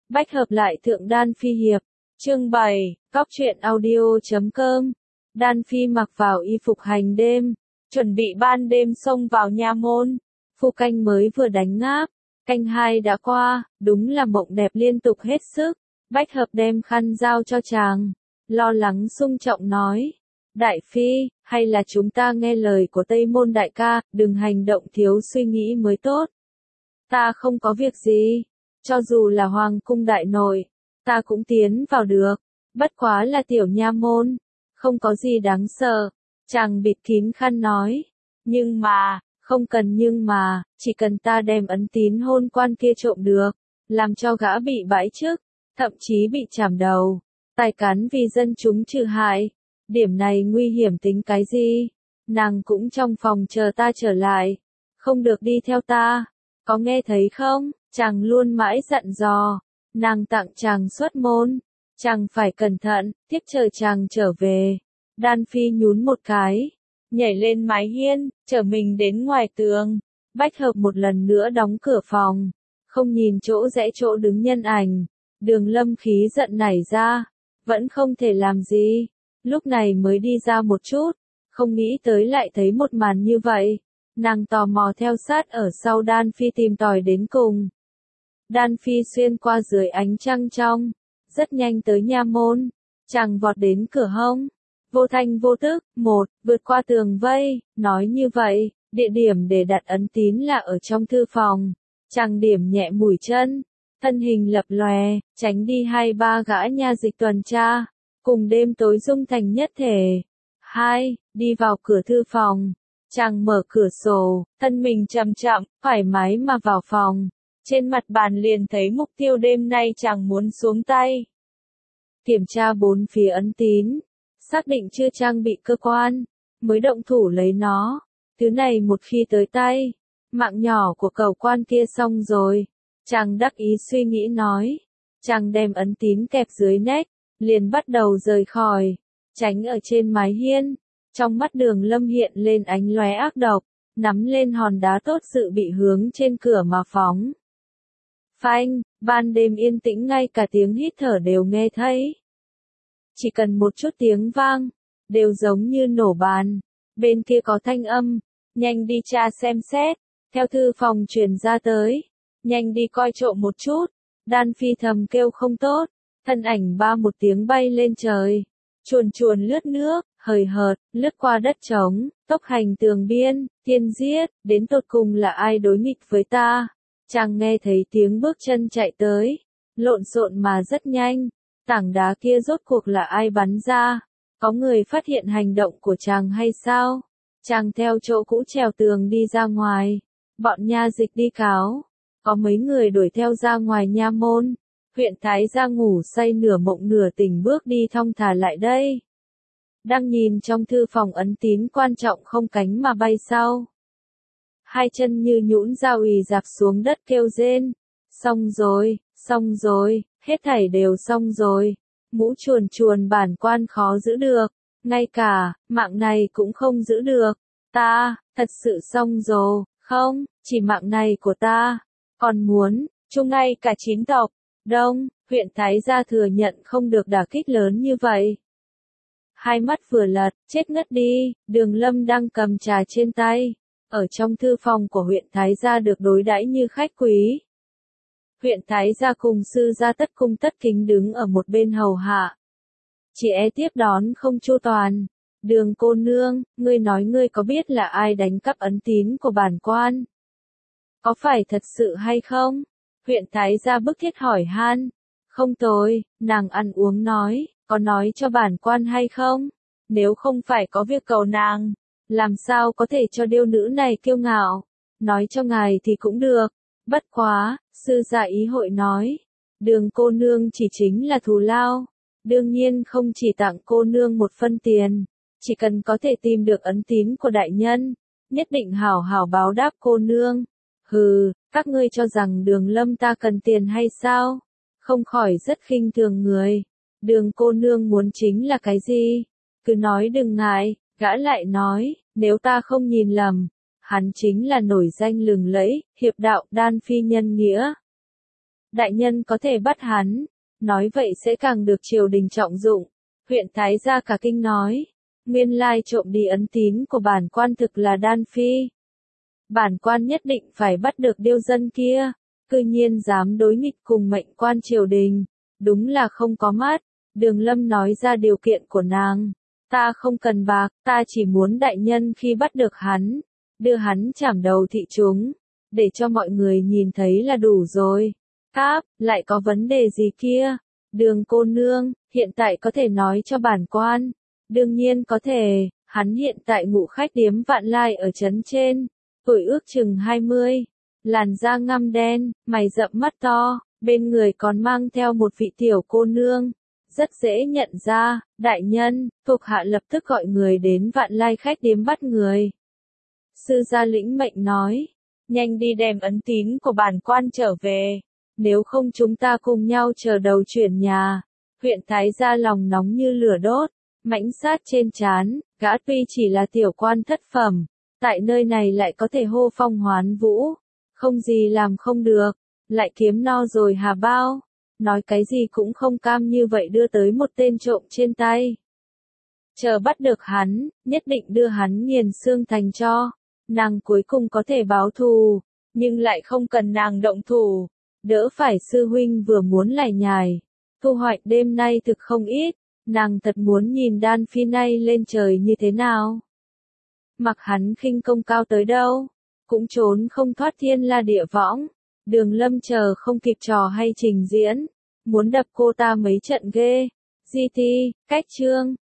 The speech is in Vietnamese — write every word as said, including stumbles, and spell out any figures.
Bách hợp lại thượng Đan Phi hiệp. Chương bảy, Cóc truyện audio.com. Đan Phi mặc vào y phục hành đêm, chuẩn bị ban đêm xông vào nha môn. Phu canh mới vừa đánh ngáp, canh hai đã qua, đúng là mộng đẹp liên tục hết sức. Bách hợp đem khăn giao cho chàng, lo lắng sung trọng nói. Đại Phi, hay là chúng ta nghe lời của Tây Môn đại ca, đừng hành động thiếu suy nghĩ mới tốt. Ta không có việc gì, cho dù là hoàng cung đại nội, ta cũng tiến vào được, bất quá là tiểu nha môn, không có gì đáng sợ. Chàng bịt kín khăn nói, nhưng mà, không cần nhưng mà, chỉ cần ta đem ấn tín hôn quan kia trộm được, làm cho gã bị bãi chức, thậm chí bị chảm đầu, tài cán vì dân chúng trừ hại. Điểm này nguy hiểm tính cái gì? Nàng cũng trong phòng chờ ta trở lại, không được đi theo ta, có nghe thấy không? Chàng luôn mãi dặn dò, nàng tặng chàng xuất môn, chàng phải cẩn thận, tiếp chờ chàng trở về. Đan Phi nhún một cái, nhảy lên mái hiên, chở mình đến ngoài tường. Bách hợp một lần nữa đóng cửa phòng, không nhìn chỗ rẽ chỗ đứng nhân ảnh. Đường Lâm khí giận nảy ra, vẫn không thể làm gì. Lúc này mới đi ra một chút, không nghĩ tới lại thấy một màn như vậy. Nàng tò mò theo sát ở sau Đan Phi tìm tòi đến cùng. Đan Phi xuyên qua dưới ánh trăng trong, rất nhanh tới nha môn. Chàng vọt đến cửa hông, vô thanh vô tức, một, vượt qua tường vây, nói như vậy, địa điểm để đặt ấn tín là ở trong thư phòng. Chàng điểm nhẹ mũi chân, thân hình lập lòe, tránh đi hai ba gã nha dịch tuần tra, cùng đêm tối dung thành nhất thể. Hai, đi vào cửa thư phòng, chàng mở cửa sổ, thân mình chậm chậm, thoải mái mà vào phòng. Trên mặt bàn liền thấy mục tiêu đêm nay chàng muốn xuống tay. Kiểm tra bốn phía ấn tín, xác định chưa trang bị cơ quan, mới động thủ lấy nó. Thứ này một khi tới tay, mạng nhỏ của cầu quan kia xong rồi. Chàng đắc ý suy nghĩ nói. Chàng đem ấn tín kẹp dưới nách, liền bắt đầu rời khỏi, tránh ở trên mái hiên. Trong mắt Đường Lâm hiện lên ánh lóe ác độc, nắm lên hòn đá tốt sự bị hướng trên cửa mà phóng. Phanh, ban đêm yên tĩnh ngay cả tiếng hít thở đều nghe thấy. Chỉ cần một chút tiếng vang, đều giống như nổ bàn. Bên kia có thanh âm, nhanh đi tra xem xét, theo thư phòng truyền ra tới. Nhanh đi coi trộm một chút. Đan Phi thầm kêu không tốt, thân ảnh ba một tiếng bay lên trời, chuồn chuồn lướt nước, hời hợt, lướt qua đất trống, tốc hành tường biên, tiên giết, đến tột cùng là ai đối nghịch với ta. Chàng nghe thấy tiếng bước chân chạy tới, lộn xộn mà rất nhanh, tảng đá kia rốt cuộc là ai bắn ra, có người phát hiện hành động của chàng hay sao? Chàng theo chỗ cũ trèo tường đi ra ngoài, bọn nha dịch đi cáo, có mấy người đuổi theo ra ngoài nha môn. Huyện Thái gia ngủ say nửa mộng nửa tỉnh bước đi thong thả lại đây. Đang nhìn trong thư phòng ấn tín quan trọng không cánh mà bay sau. Hai chân như nhũn ra ủy dạp xuống đất kêu rên. Xong rồi, xong rồi, hết thảy đều xong rồi. Mũ chuồn chuồn bản quan khó giữ được, ngay cả, mạng này cũng không giữ được. Ta, thật sự xong rồi, không, chỉ mạng này của ta, còn muốn, chung ngay cả chín tộc. Đông, huyện Thái gia thừa nhận không được đả kích lớn như vậy. Hai mắt vừa lật, chết ngất đi. Đường Lâm đang cầm trà trên tay, ở trong thư phòng của huyện Thái gia được đối đãi như khách quý. Huyện Thái gia cùng sư gia tất cung tất kính đứng ở một bên hầu hạ. Chỉ e tiếp đón không chu toàn. Đường cô nương, ngươi nói ngươi có biết là ai đánh cắp ấn tín của bản quan? Có phải thật sự hay không? Huyện Thái gia bức thiết hỏi han. Không tồi, nàng ăn uống nói, có nói cho bản quan hay không? Nếu không phải có việc cầu nàng, làm sao có thể cho điêu nữ này kiêu ngạo? Nói cho ngài thì cũng được. Bất quá, sư gia ý hội nói. Đường cô nương chỉ chính là thù lao. Đương nhiên không chỉ tặng cô nương một phân tiền. Chỉ cần có thể tìm được ấn tín của đại nhân, nhất định hảo hảo báo đáp cô nương. Hừ, các ngươi cho rằng Đường Lâm ta cần tiền hay sao? Không khỏi rất khinh thường người. Đường cô nương muốn chính là cái gì? Cứ nói đừng ngại. Gã lại nói, nếu ta không nhìn lầm, hắn chính là nổi danh lừng lẫy, hiệp đạo Đan Phi nhân nghĩa. đại nhân có thể bắt hắn, nói vậy sẽ càng được triều đình trọng dụng. Huyện Thái gia cả kinh nói, nguyên lai trộm đi ấn tín của bản quan thực là Đan Phi. Bản quan nhất định phải bắt được điêu dân kia, cư nhiên dám đối nghịch cùng mệnh quan triều đình, đúng là không có mắt. Đường Lâm nói ra điều kiện của nàng, ta không cần bạc, ta chỉ muốn đại nhân khi bắt được hắn, đưa hắn chảm đầu thị chúng, để cho mọi người nhìn thấy là đủ rồi. Cáp, lại có vấn đề gì kia? Đường cô nương, hiện tại có thể nói cho bản quan. Đương nhiên có thể, hắn hiện tại ngụ khách điếm Vạn Lai ở trấn trên, tuổi ước chừng hai mươi, làn da ngăm đen, mày rậm mắt to, bên người còn mang theo một vị tiểu cô nương, rất dễ nhận ra. Đại nhân, thuộc hạ lập tức gọi người đến Vạn Lai khách điếm bắt người. Sư gia lĩnh mệnh nói, nhanh đi đem ấn tín của bản quan trở về, nếu không chúng ta cùng nhau chờ đầu chuyển nhà. Huyện Thái gia lòng nóng như lửa đốt, mãnh sát trên trán, gã tuy chỉ là tiểu quan thất phẩm, tại nơi này lại có thể hô phong hoán vũ, không gì làm không được, lại kiếm no rồi hà bao, nói cái gì cũng không cam như vậy đưa tới một tên trộm trên tay. Chờ bắt được hắn, nhất định đưa hắn nghiền xương thành cho, nàng cuối cùng có thể báo thù, nhưng lại không cần nàng động thủ, đỡ phải sư huynh vừa muốn lải nhải. Thu hoạch đêm nay thực không ít, nàng thật muốn nhìn Đan Phi nay lên trời như thế nào. Mặc hắn khinh công cao tới đâu, cũng trốn không thoát thiên la địa võng. Đường Lâm chờ không kịp trò hay trình diễn, muốn đập cô ta mấy trận ghê. Di Ti, cách chương.